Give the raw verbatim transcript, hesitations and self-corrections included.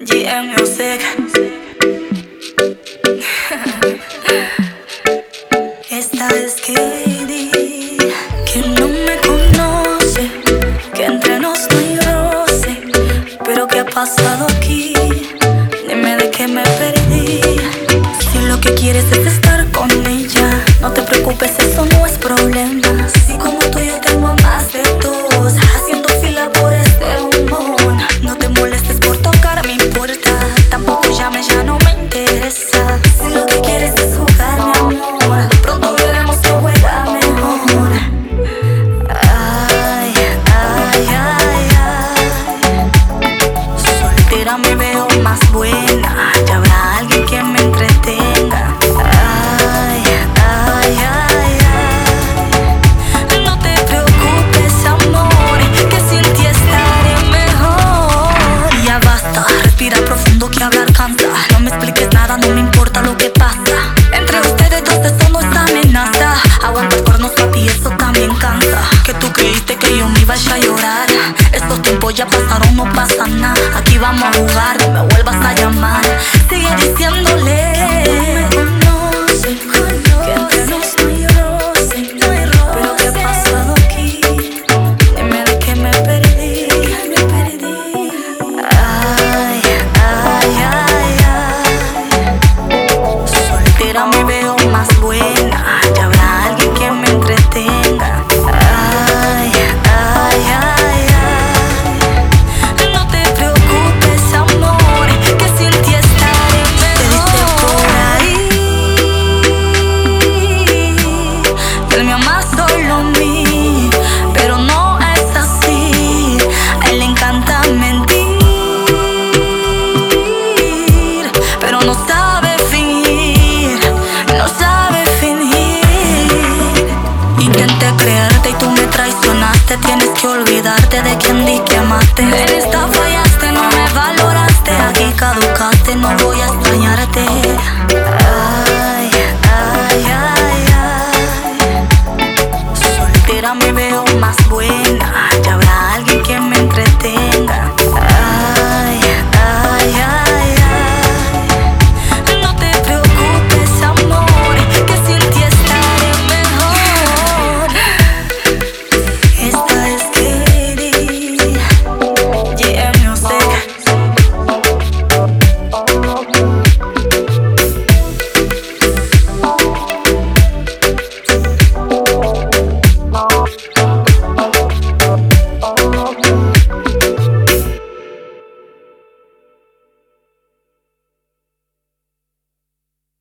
G M Music. Esta es Katie, que no me conoce, que entre nos no hay roce. Pero ¿qué ha pasado aquí? Dime de qué me perdí. Si lo que quieres es estar con ella, no te preocupes, eso no es problema. Si como tú yo tengo a más de dos, haciendo fila por este bombón. No te molestes por tocar mi puerta, tampoco llames, ya no me interesa. Si lo que quieres es jugar, mi amor, pronto veremos que juega mejor. Ay, ay, ay, ay. Soltera me veo más buena, ya habrá alguien que me entretenga. Ay, ay, ay, ay. No te preocupes, amor, que sin ti estaré mejor. Ya basta, respira profundo que hablar cansa. No me expliques nada, no me importa lo que pasa. Entre ustedes dos eso no es amenaza. Aguantar cuernos, papi, eso también cansa. Que tú creíste que yo me iba a llorar. Estos tiempos ya pasaron, no pasa nada. Aquí vamos a jugar, no me vuelvas a llamar. Sigue diciéndole que no me conoce, que entre nos no hay roce. Pero ¿qué ha pasado aquí? Dime de qué me perdí. Ay, ay, ay, ay. Soltera me veo más buena, ya habrá alguien que me entretenga. Ay, ay, ay, ay. No te preocupes, amor, que sin ti estaré mejor. Te diste por ahí, que él me ama solo a mí, pero no es así. A él le encanta mentir, pero no sabe fingir, no sabe fingir. Intenté creerte y tú me traicionaste. Tienes que olvidarte de quien di que amaste. En esta